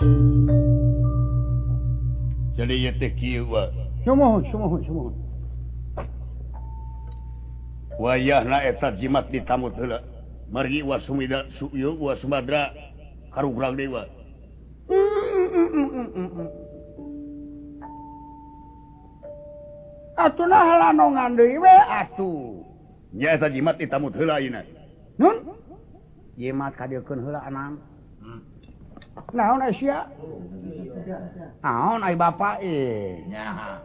jadi ieu teh kieu wa. Sumohon. Wayahna eta jimat ditamut heula. Margi wa sumida suyu wa sumadra karugrang deui wa. Atuna halanongan deui we atuh. Nya eta jimat ditamut heula ayeuna. Nun? Jimat kadeukeun heula anang. Naon ai sia? Naon ai bapa Nyaha.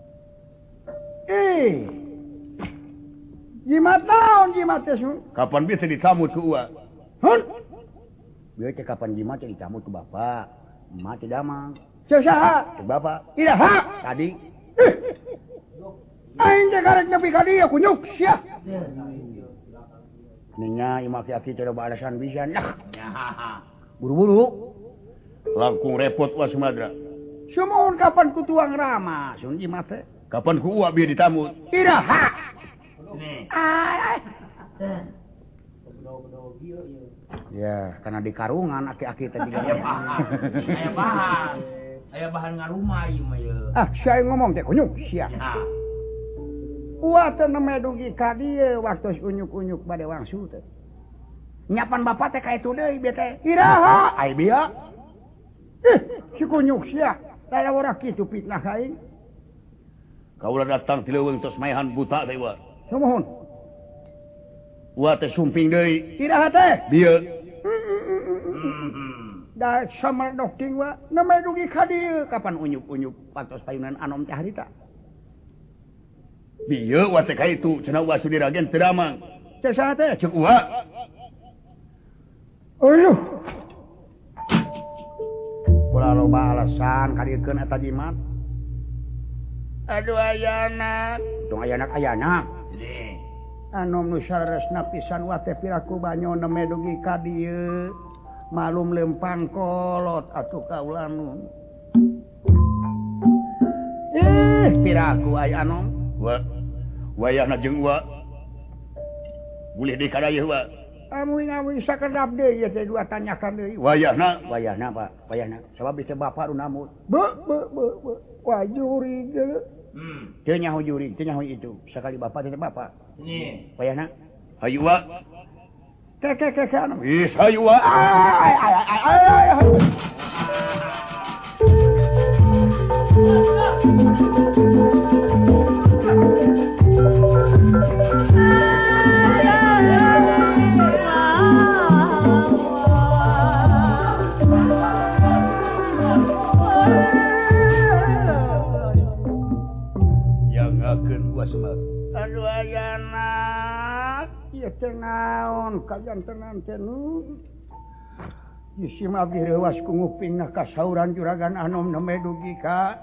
Jimat naon jimat teh sun? Kapan bisa ditamut ku ua? Hun? Bieu teh kapan jimat teh dicamut ku bapa. Emak teh damang. Saha? Ku bapa. Iraha. Tadi Aing teh karek nepi ka dieu kunyuk sia. nya imak aki teh loba alasan bisa. Nah, Nyaha. buru-buru. Langkung repot wa sumadra. Sumohon kapan ku tuang rama sun jimat teh? Kapan ku ua bieu ditamut? Iraha. Nih. Ai. Ya, karena di karungan aki-aki teh juga. Aya bahan ngarumah ieu mah ye. Saya ngomong teh kunyuk sia. Ya. Ua teh neme dugi ka dieu waktu unyuk-unyuk bade wangsul teh. Nyapan bapak teh ka itu deui bieu teh. Iraha ai bieu. Si kunyuk sia. Daya ora kitu fitnah aing. Kaula datang ti leuweung tos maehan buta teh wa. Sumohon. Ua teh sumping deui. Iraha teh. Bieu. Da samardok ting wa neme dugi ka dieu kapan unyuk-unyuk patos payunan anom teh harita. Bieu wa teh ka itu cenah ua sudiragen teu damang. Teh saha teh? Ceuk ua. Aduh. Ulah loba alasan kadiekeun eta jimat. Aduh ayana. Tung ayana. Nih. Anom nu saresna pisan wa teh piraku banyo neme dugi ka dieu. Malum lempang kolot atuh kaula nun. Piraku ay anom. Wa wayahna jeung ua. Boleh dikadayeuh wa. Amuing sakedap deui ieu teh dua tanyakan deui. Wayahna Wayahna Pak, wayahna. Sabab teh bapa runamut. Be. Wajuri ge. Teu nyaho juri, teu nyaho itu. Sakali bapa teh bapa. Nih. Wayahna. hayu wa. Ke anom. Is hayu wa. Ay. Aduh ayana. Ieu teh naon kalian tenan teh nu. Isi abdi reuwas ku ngupingna kasauran juragan anom neme dugi ka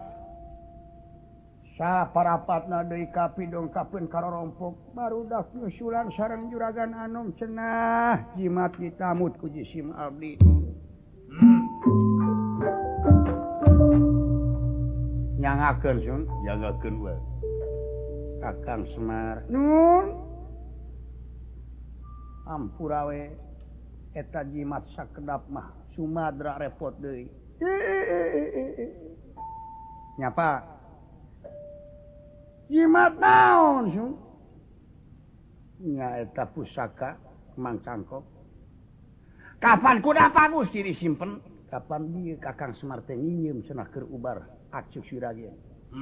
saparapatna deui ka pidongkapeun karorompok barudak nyusulan sareng juragan anom cenah jimat ditamut ku jisim abdi. Nyangakeun sun, Jangakeun wa. Kakang Semar. nun Ampura we eta jimat sakedap mah Sumadra repot deui. Nyapa? jimat naon sun? Nya eta pusaka Mang Cangkok. Kapan kuda Pak Gusti disimpen? Kapan dieu Kakang Semar teh nginyeum cenah keur ubar acuk sirageun.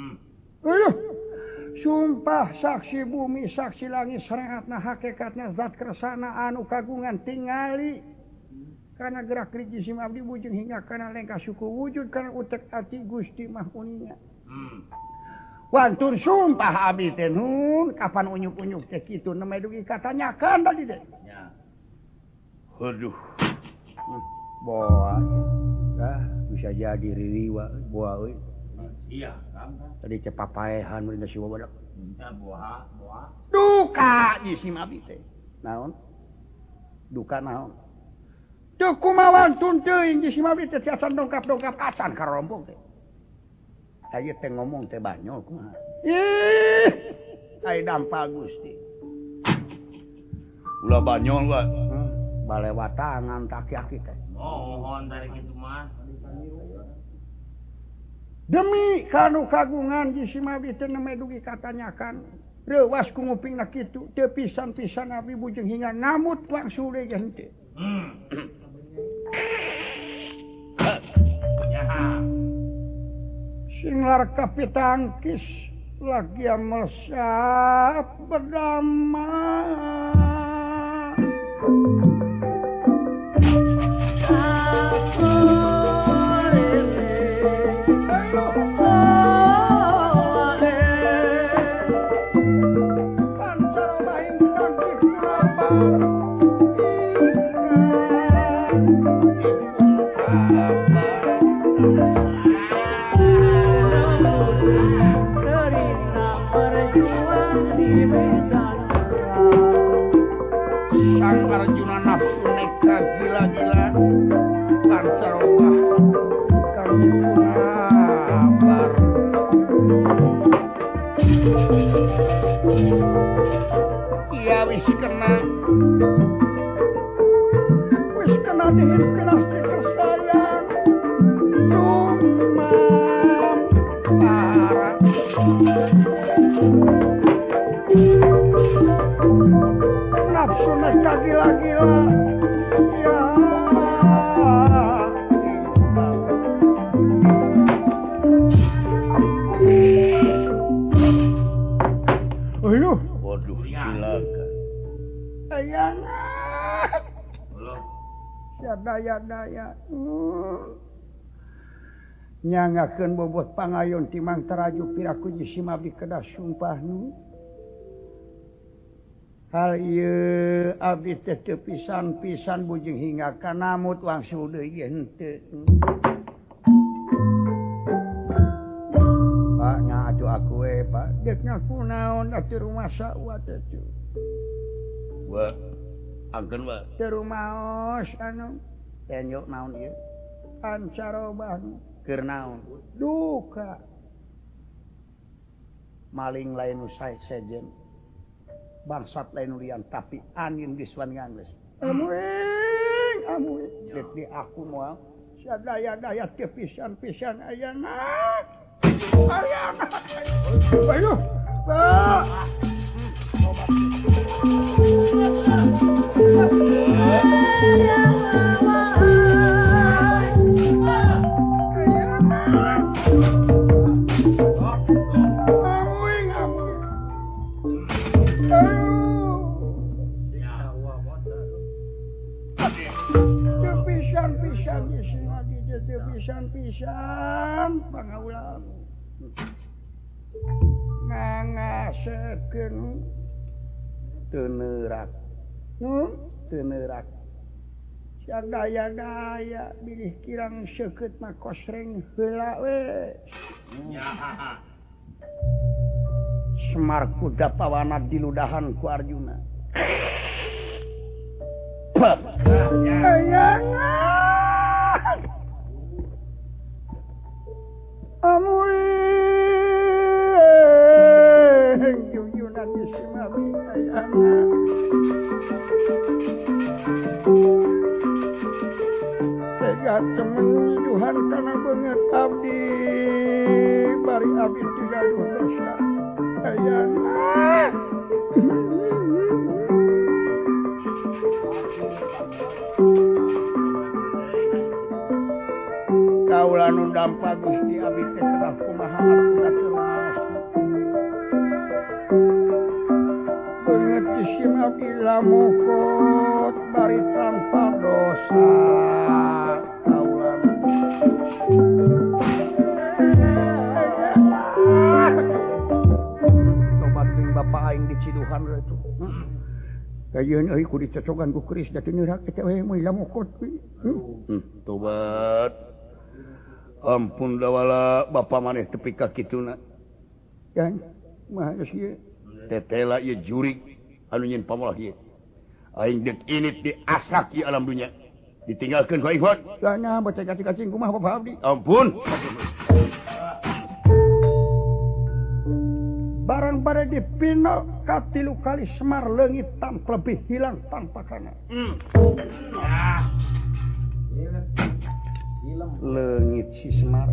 Sumpah saksi bumi saksi langit serehatna hakikatna zat kersana anu kagungan tingali karena gerak jisim abdi wujud hingga kana lengkah suku wujud karena utek ati Gusti mah uninya. Wantun sumpah abdi teh nun kapan unyuk-unyuk teh kitu neme dugi katanyakan tadi teh. Aduh. Boa. Bisa jadi ririwa boa euy. Iya, kan. Tadi teh papaehan mun si wabadak. Minta buah. Duka jisim abdi teh. Naon? Duka naon? Teu kumaha wantun teuing jisim abdi teh tiasa dongkap-dongkap acan ka rompong teh. Aya teh ngomong teh banyol kumaha. Ai dampal Gusti. Ulah banyol wa. balewat tangan taki-aki teh. Mohon dari kitu mah. Demi kanu kagungan ji Simabi teu neme dugi katanyakan. Reuwas ku ngupingna kitu teu pisan-pisan abi bujeng hingga ngamut langsung deui henteu. Ya. Singlar kapitangkis lagi melesat berdama. Sang Arjuna nafsu neka gila-gila pancarobah kami punabar iya wis kena dihimpinas di kesayang rumah para nafsu neka gila-gila ya ayo Waduh, silakan. ayangan Belum. ya daya-daya nyangakeun bobot pangayon timang teraju piraku ji Simabi kedah sumpah nu hal ieu abdi teh teu pisan-pisan bujeng hingga kanamut wangsul deui henteu. Pak nya atuh aku we Pak deuk ngaku naon atuh rumah sawa teh cu. Wa angkeun wa. Teu rumaos anu tenyok naon ieu? Pancarobah keur naon? Duka. Maling lain usai sejen. Bangsat lain ulian tapi angin diswan ngangles. Amuing. Dek di aku moal sadaya-daya teu pisan-pisan ayana. Ayana. Ayo. Pak. Pisan pangaulan mangasekeun teu neurak sadaya-daya bilih kirang seukeut mah kosreng heula we Semar kuda pawana diludahan ku Arjuna ayangan amuing junjunan di Simabi ayana tega temen nyiduhan kana beungeut abdi bari abdi teu gaduh dosa ayana kaula nu dampa Gusti abdi teh kedah kumaha atuh teu maos beungeut di Simabi lamukot bari tanpa dosa kaula tobat jeung bapa aing di Ciduhan we tuh kayeun euy ku dicocogan ku keris da teu neurak eta we moy lamukot we Tobat. Ampun dawala bapa maneh tepi ka kituna. kan mah geus ieu Tetela ieu jurig anu nyeun pamolah ieu. Aing deuk init diasak ieu alam dunya. Ditinggalkeun ku aing hot. kana baca cacing kumaha Bapak abdi Ampun. barang yang pada dipino katilu kali Semar leungit tanpa lebih hilang tanpa kana. Leungit si Semar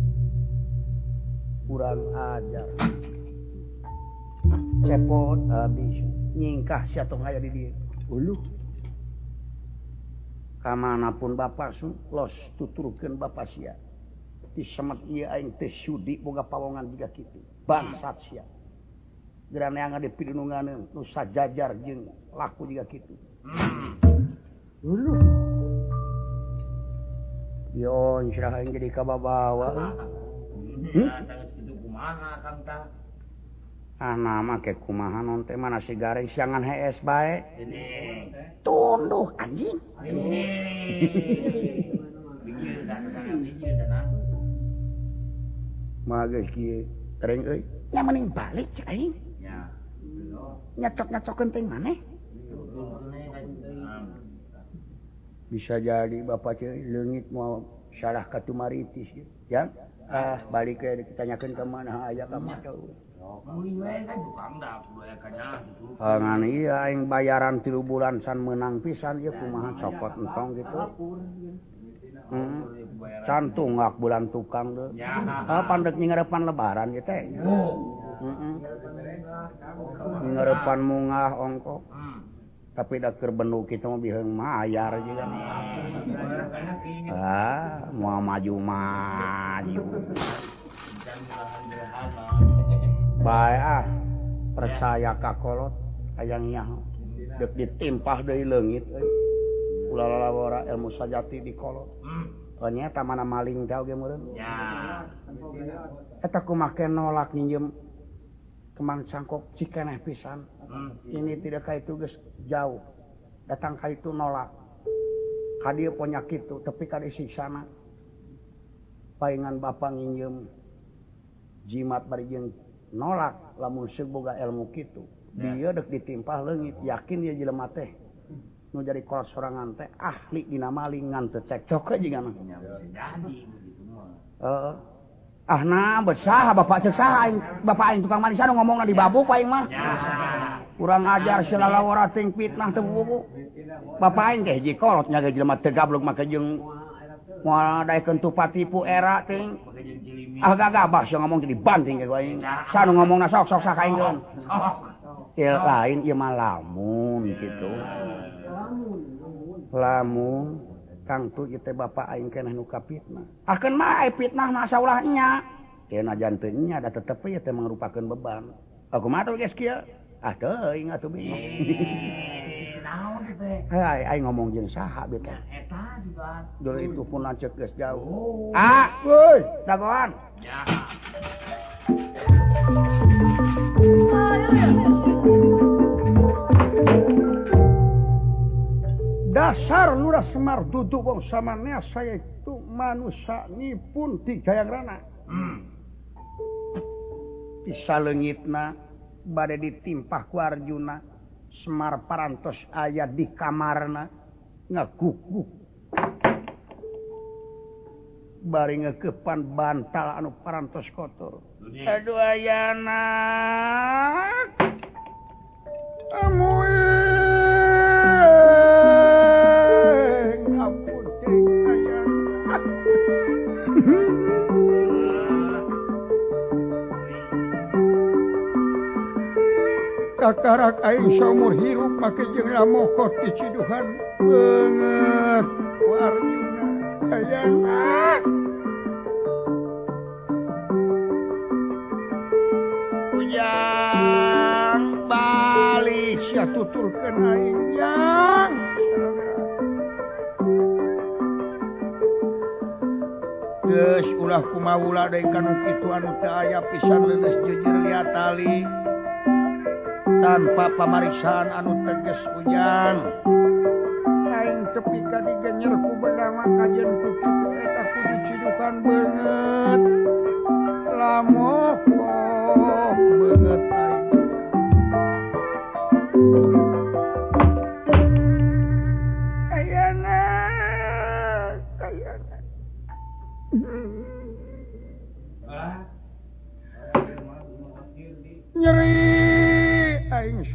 kurang ajar. Cepot habis nyingkah siatong aya di dieu. Uluh. Kamanapun bapak los tuturkeun bapak sia. Disemet ieu aing teh sudi boga pawongan jiga kitu. Bangsat sia. Gerana yang ada pidununganeun nu sajajar jeung laku jiga kitu. Uluh. Yon sirah aing jadi kababawa. Tangis kitu kumaha Kang tah? Nama ke kumaha non teh mana si garing siangan hees bae. Tunduh anjing. Mageus kieu teuing euy. Nya mending balik cek aing. Ya. Nyacok-nyacokeun teh maneh. Bisa jadi bapak ceu leungit mau salah katumaritis ya. Balik ke ditanyakeun ka mana aya ka mah. Ngan iya aing bayaran 3 bulan san menang pisan ieu kumaha cokot entong gitu. Can tunggak bulan tukang deh. Pandek nyingerepan lebaran gitu teh. Nyingerepan mungah ongkok. Tapi dah keur bendu kitu mah biheung mayar juga. Mau maju-maju. Bae percaya ka kolot hayang nyaho. Deuk ditimpah deui leungit euy. Ulah lalawara ilmu sajati di kolot. Nya tamana maling teh oge meureun. Ya. Eta kumaha nolak nyinjem keman sangkok cikeneh pisan. Ini tidak ka itu geus jauh. Datang ka itu nolak. Ka dieu ponya kitu tepi ka disiksana. Paingan bapa nginjem jimat bari jeung nolak lamun seug boga ilmu kitu. Dia deuk ditimpah leungit yakin ieu jelema teh nu jadi kolot sorangan teh ahli dina maling ngan teu cekcok we jiga mah. Nah besah bapak cek saha aing bapak aing tukang maling sana ngomongna di babuk aing mah. Kurang ajar silalawara ting fitnah teu bubu. Bapak aing teh hiji kolot nya jelema teu gablok make jeung moal daekeun tupat tipu era ting. Gagabah sia ngomong jadi banting ke aing. Sana ngomongna sok-sok sakaingkeun. Ieu lain ieu mah lamun kitu. Lamun Kang tu ieu teh bapak aing keneh nu kapitnah. Akeun mah aya fitnah mah saulah nya. Teu najan teu nya da tetep ieu teh mangrupakeun beban. Kumaha teh geus kieu? Teuing atuh bingung. Naon teh? Aing ngomong jeung saha beta. Eta siban. Dulu itu pun lanceuk geus jauh. Euy, dagoan. Ya. Dasar Lurah Semar duduk wong samanea saya itu manusia nipun di jayangrana. Bisa leungitna bade ditimpah ku Arjuna. Semar parantos aya di kamarna ngaguguk. Bari ngeukepan bantal anu parantos kotor. Aduh ayana. Kakarak aing saumur hirup make jeung lamokot di ciduhan beungeut ku Arjuna ayana. Ujang bali sia tuturkeun aing yang geus ulah kumaula deui kana kitu anu teu aya pisan leuneus jejer liat tali tanpa pamariksaan anu tegas Ujang. Aing tepi ka digenyer ku beunang kajen ku kitu eta kudu cidukan beungeut. Lamok beungeut aing. Ayana. Nyeri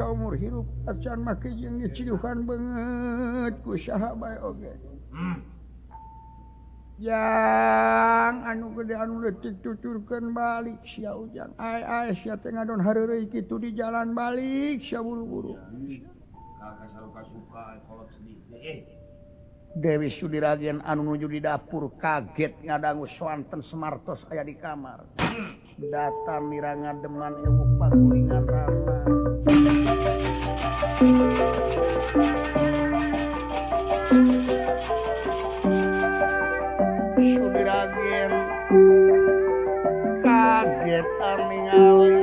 saumur hirup acan make jeung dicidukan banget ku saha bae oge. Yang anu gede anu leutik tuturkeun balik sia ujang. Ai sia teh ngadon hareureuy kitu di jalan balik sia buru-buru. Kakak saruka suka kolot sedih. Dewi Sudiragen anu nuju di dapur kaget ngadangu swanten Semartos aya di kamar. Data mirangan deman ewu pagulingan rama. Sudiragen kaget ningali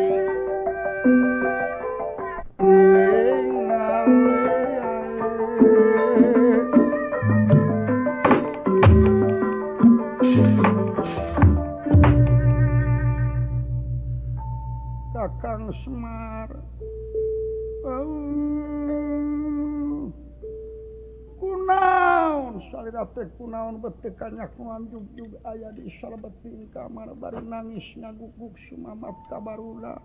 Kakang Semar. Kunaon salira teh kunaon beuteuk kanyak nuanjug aya di salebeting kamar bari nangis ngaguguk sumamat ka barudak.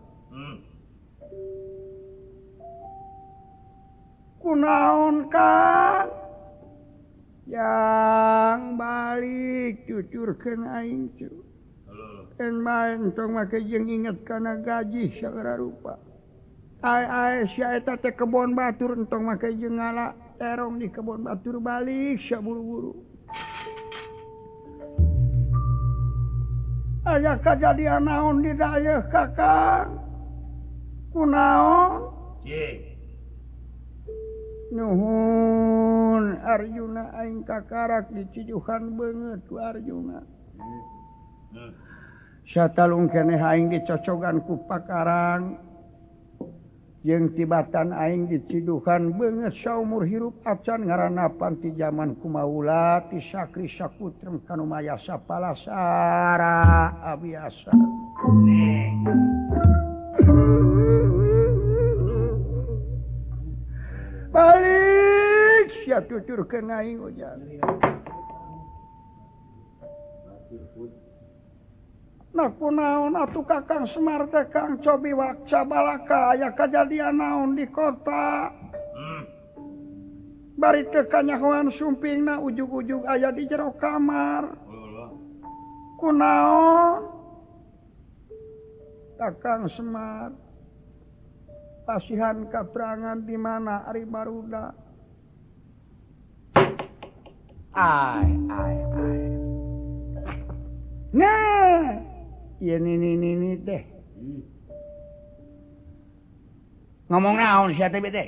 Kunaon Kang? Yang balik cucurkeun aing cu. En main tong make jeung inget kana gaji sagala rupa. Ai sia eta teh kebon batur entong make jeung ngala terong di kebon batur balik sia buru-buru. Aya kajadian naon di dayeuh Kakang? Kunaon? Nuhun Arjuna aing kakarak diciduhan beungeut ku Arjuna. Satalung keneh aing dicocogan ku pakarang jeung tibatan aing diciduhan beungeut saumur hirup acan ngaranna panti jaman kumaula ti sakri sakutrem kanu mayasa palasara abiasa. Balik sia tuturkeun aing ujang. Nah kunaon atuh Kakang Semar teh Kang cobi wakca balaka aya kajadian naon di kota. Bari teu kanyahoan sumpingna ujug-ujug aya di jero kamar. Kunaon? Kakang Semar pasihan katerangan di mana ari barudak. Ai. Nah iya ini teh. Ngomong naon sia teh teh?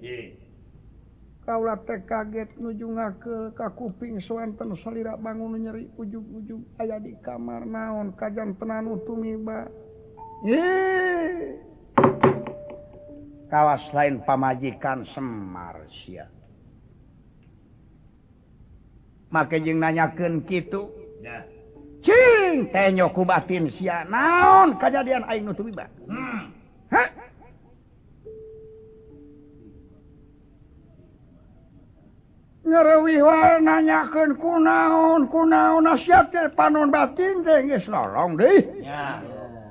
Kaula teh kaget nuju ngakeul ka kuping swanten salira bangun nyeri ujug-ujug aya di kamar naon kajantenan utumiba. Kawas lain pamajikan Semar sia. Make jeung nanyakeun kitu. Ya. Cing teh nyoku batin sia naon kajadian aing nu tumiba. Hah? Ngareuwih wae nanyakeun kunaon sia teh panon batin teh geus lolong deui. Ya.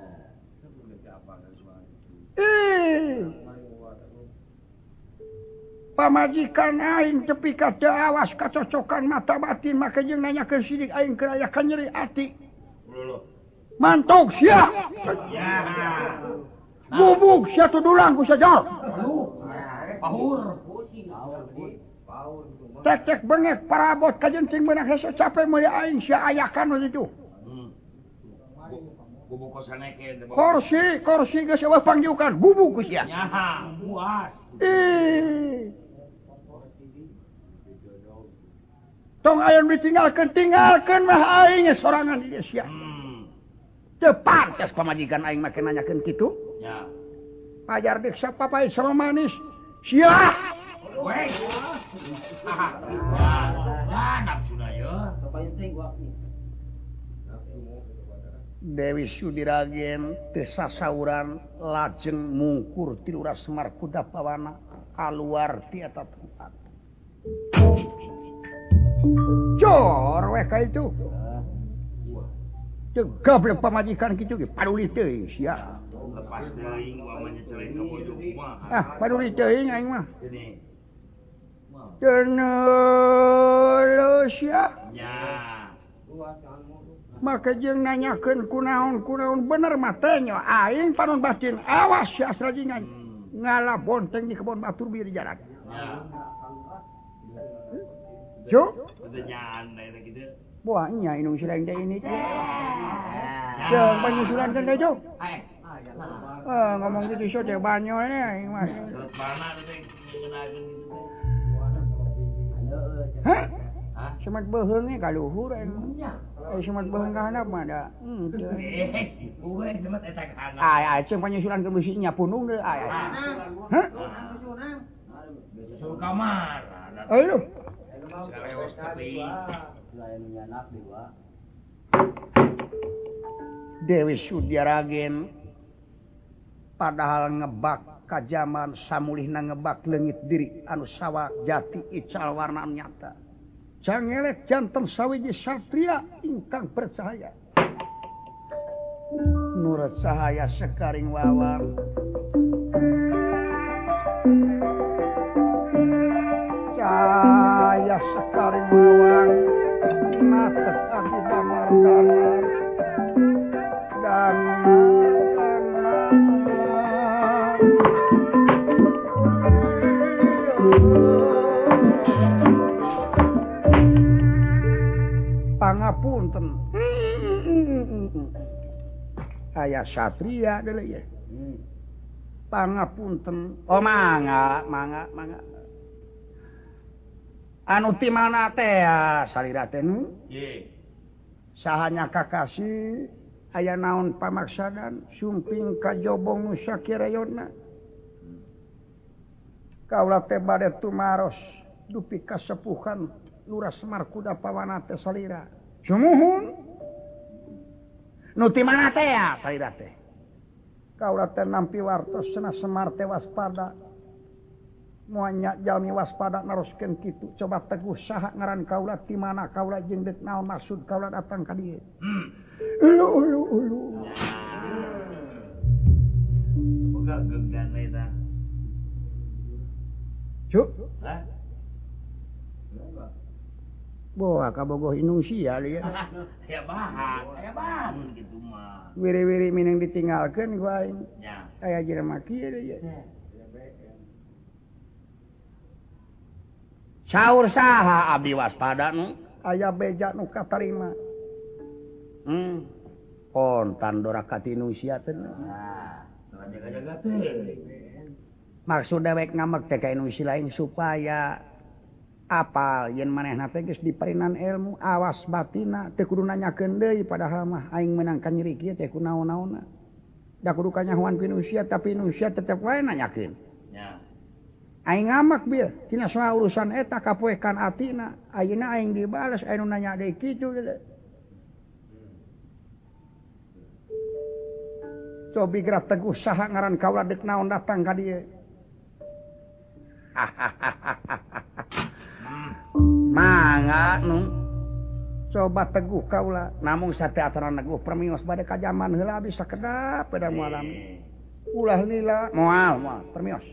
Pamajikan aing tepi ka teu awas kacocokan mata batin make jeung nanyakeun sidik aing keur aya nyeri ati. Mantuk sia. Ya. Bubuk sia tudulang ku sajol. Pahur. Cek bengek parabot ka jenting beunang hese capek meuli aing sia ayakan itu. Gubuk kosaneke. Kursi geus eueuh pangdiukan gubuk ku sia. Nyaha, buas. Tong ayeuna ditinggalkeun mah aing sorangan di dieu sia. Teu pantes pamajikan aing make nanyakeun kitu. Ya. Pajar deuk sapapai sama manis. Sia. Weh. Nafsuna ya. Dewi Sudiragen teu sasauran lajeng mungkur ti Lurah Semar Kudapawana kaluar ti eta tempat. Cor we ka itu. Cegah beuleuh pamajikan kitu ge paduli teuing sia. lepas deui uamanya celeng ka bojo kumaha. Paduli teuing aing mah. Ini. Cenelus ya. Nya. Maka jeung nanyakeun kunaon bener mah teh nya aing panon batin awas ya asrajingan. Ngalah bonteng di kebon batur bieu di jalan. Ya. Jo. Pertanyaan daerah gitu. Wah, nya inung sirang teh ini teh. Jeung penyusulan teh Jo. Ngomong gitu so teh banyol aing mah. Mana teh ngeunaakeun gitu teh. Hah? Semat beheung ge ka luhur aing. Semat beheung ka handap mah da. Situ we semat eta ka handap. Ai ceung penyusulan ke beusinya punung deui ai. Hah? Suruh kamar. Ayo. Kaleos tepi. Dewi Sudyaragen padahal ngebak kajaman samulihna ngebak leungit diri anu sawak jati ical warna nyata. Cangelek janten sawiji satria ingkang bercahaya. Nur cahaya sekaring wawang. Cahaya sekaring wawang. Natek abdi damar-damar. Pangapunten. Aya satria deui ya. Pangapunten. Oh mangga. Anu ti mana teh salira teh nu? Ye. Sahanya kakasi aya naon pamaksadan sumping kajobong nu sakirayonna. Kaula teh bade tumaros dupi kasepuhan Lurah Semar Kuda Pawana teh salira. Sumuhun. Nu ti mana teh salira teh? Kaula teh nampi wartos cenah Semar teh waspada. Moanya jalmi waspada naroskeun kitu. Coba teguh saha ngaran kaula ti mana kaula jeung deuk naon maksud kaula datang ka dieu. Ulu. Boga gegan eta. Cuk. Hah? Boa kabogoh inung sia lieu. Aya bahan gitu mah. Wiri-wiri minang ditinggalkeun ku aing. Nya. Aya jelema kieu deui. Saur saha abdi waspada nu? Aya beja nu katarima. Kontan dorakati nu sia teh. Nah, jaga-jaga teh. Maksud dewek ngamek teh ka inu si lain supaya apal yen manehna teh geus diparinan ilmu awas batina teu kudu nanyakeun deui padahal mah aing menangkan nyeri kieu teh kunaon-naonna. Da kudu kanyahoan pinu sia tapi nu sia tetep wae nanyakeun. Nya. Aing ngamak bieu tina soal urusan eta kapoekan atina ayeuna aing dibales anu nanya deui kitu deui. Cobi gerak teguh saha ngaran kaula deuk naon datang ka dieu. Mangga nu coba teguh kaula namung sate acara neguh permios bade ka jaman heula bisa kedap pada malam. Ulah lila moal permios.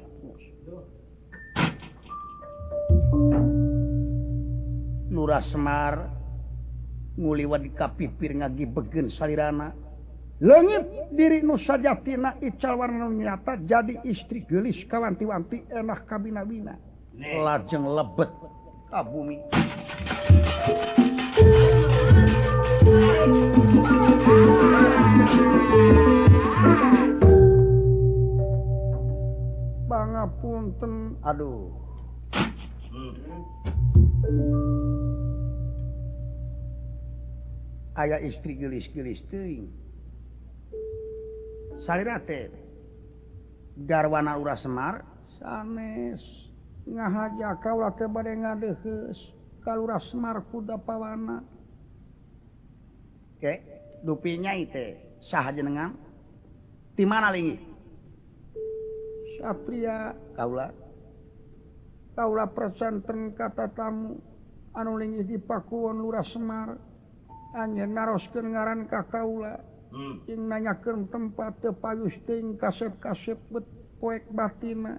Lurah Semar nguliwat ka pipir ngagibegeun salirana. Leungit diri nu sajatina ical warna nyata jadi istri geulis kawanti-wanti enah kabina-bina. Lajeng lebet ka bumi. Pangapunten, aduh. Aya istri geulis-geulis teuing. Salira teh garwana Lurah Semar sanes ngahaja kaula teh bade ngadeuheus ka Lurah Semar Kuda Pawana. Oke, dupi nyai teh saha jenengan? Ti mana linggih? Satria kaula. Kaula presenten kata tamu anu linggih di pakuwon Lurah Semar. Anjeun naroskeun ngaran ka kaula. Ing nanyakeun tempat teu payus teuing kasep-kasep bet poek batina.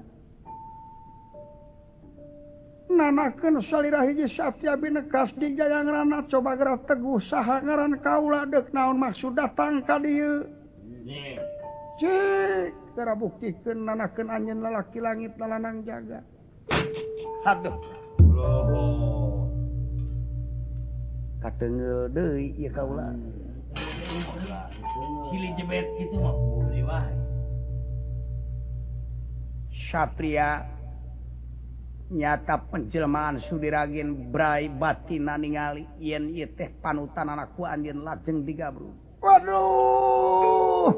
Nanakeun salira hiji satya binekas di jayangrana coba gerak teguh saha ngaran kaula deuk naon maksud datang ka dieu. Cik tara buktikeun nanakeun anjeun lalaki langit lalanang jaga. Aduh. Loh. Kateungel deui ieu kaula. Silih jebet kitu mah boleh wae. Satria nyata penjelmaan Sudiragen Bray batina ningali yen ieu teh panutan anakku anjeun lajeng digabru. Waduh.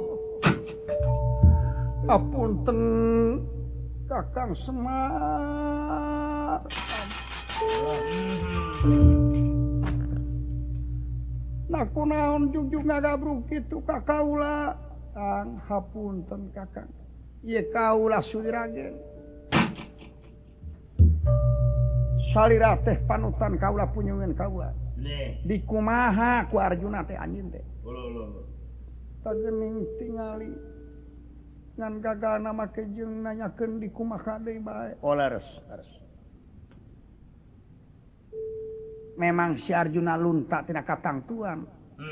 Apunten Kakang Semar. Nah kunaon jungjung ngagabru kitu ka kaula. Ang hapunten Kakang. Ieu kaula Sudiragen. Salira teh panutan kaula punyungan kaula. Dikumaha ku Arjuna teh anjeun teh. Tagening tingali ngan gagalna make jeung nanyakeun dikumaha deui bae. Oh leres. Memang si Arjuna lunta tina katangtuan.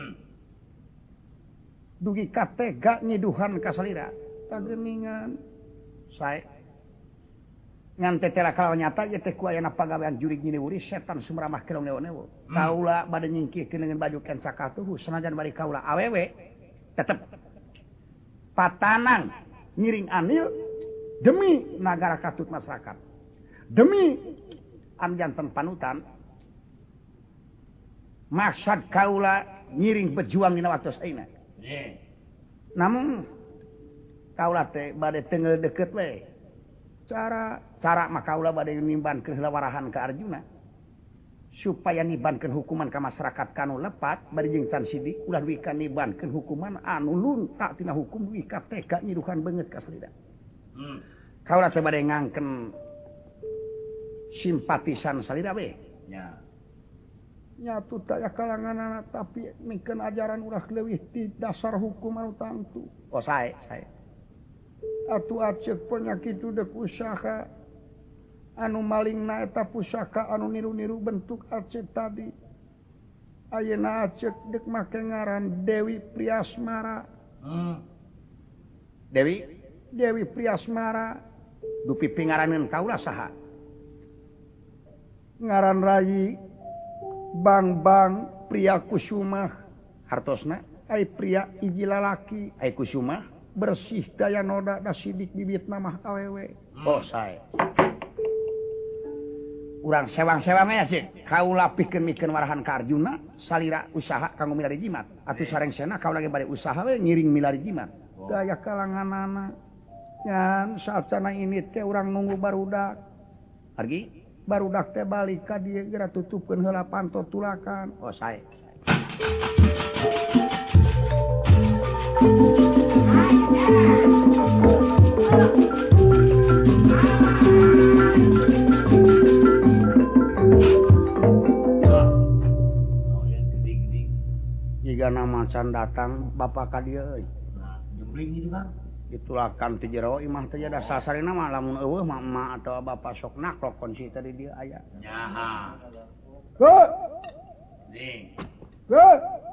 Dugi katega nyiduhan ka salira. Tageningan sae ngan tetela kalau nyata ieu teh ku ayana pagawean jurig nyiniwuri setan sumramah kelong newo-newo. Kaula bade nyingkihkeun dengan baju ken sakatuhu sanajan bari kaula awewe tetep patanang ngiring anil demi nagara katut masyarakat. Demi anjanten panutan maksud kaula ngiring berjuang dina waktos ayeuna. Namun kaula teh bade teungel deukeut we. Cara mah kaula bade nimbankeun heula warahan ka Arjuna supaya nibankeun hukuman ka masyarakat kanu lepat bari jeung can sidik ulah duwi ka nibankeun hukuman anu lunta tina hukum duwi ka tega nyiduhan beungeut ka salira. Kaula teh bade ngangken simpatisan salira we. Ya. Nyatu taya kalanganana tapi mikeun ajaran ulah leuwih ti dasar hukum anu tangtu. Oh sae. Atuh acek penyakitu deuk usaha anu malingna eta pusaka anu niru-niru bentuk acek tadi. Ayeuna acek deuk make ngaran Dewi Priasmara. Dewi Priasmara dupi pingaraneun kaula saha? Ngaran Rayi Bang Pria Kusumah hartosna ai pria hiji lalaki ai Kusumah bersih daya noda da sidik bibitna mah awewe. Oh sae. Urang sewang-sewang aya cek kaula pikeun mikeun warahan ka Arjuna salira usaha kanggo milari jimat atuh sarengsena kaula ge bade usaha we ngiring milari jimat. Daya kalanganana ngan saacana ini teh urang nunggu barudak. Argi barudak teh balik ka dieu geura tutupkeun heula pantot tulakan. Oh sae. Jigana macan datang bapa ka dieu euy. Jembling itu Kang. Ditulakan ti jero imah teh da sasarina mah lamun eueuh mah emak atawa bapa sok naklokon si tadi dia aya. Nyaha. Ke. Ning. Ke.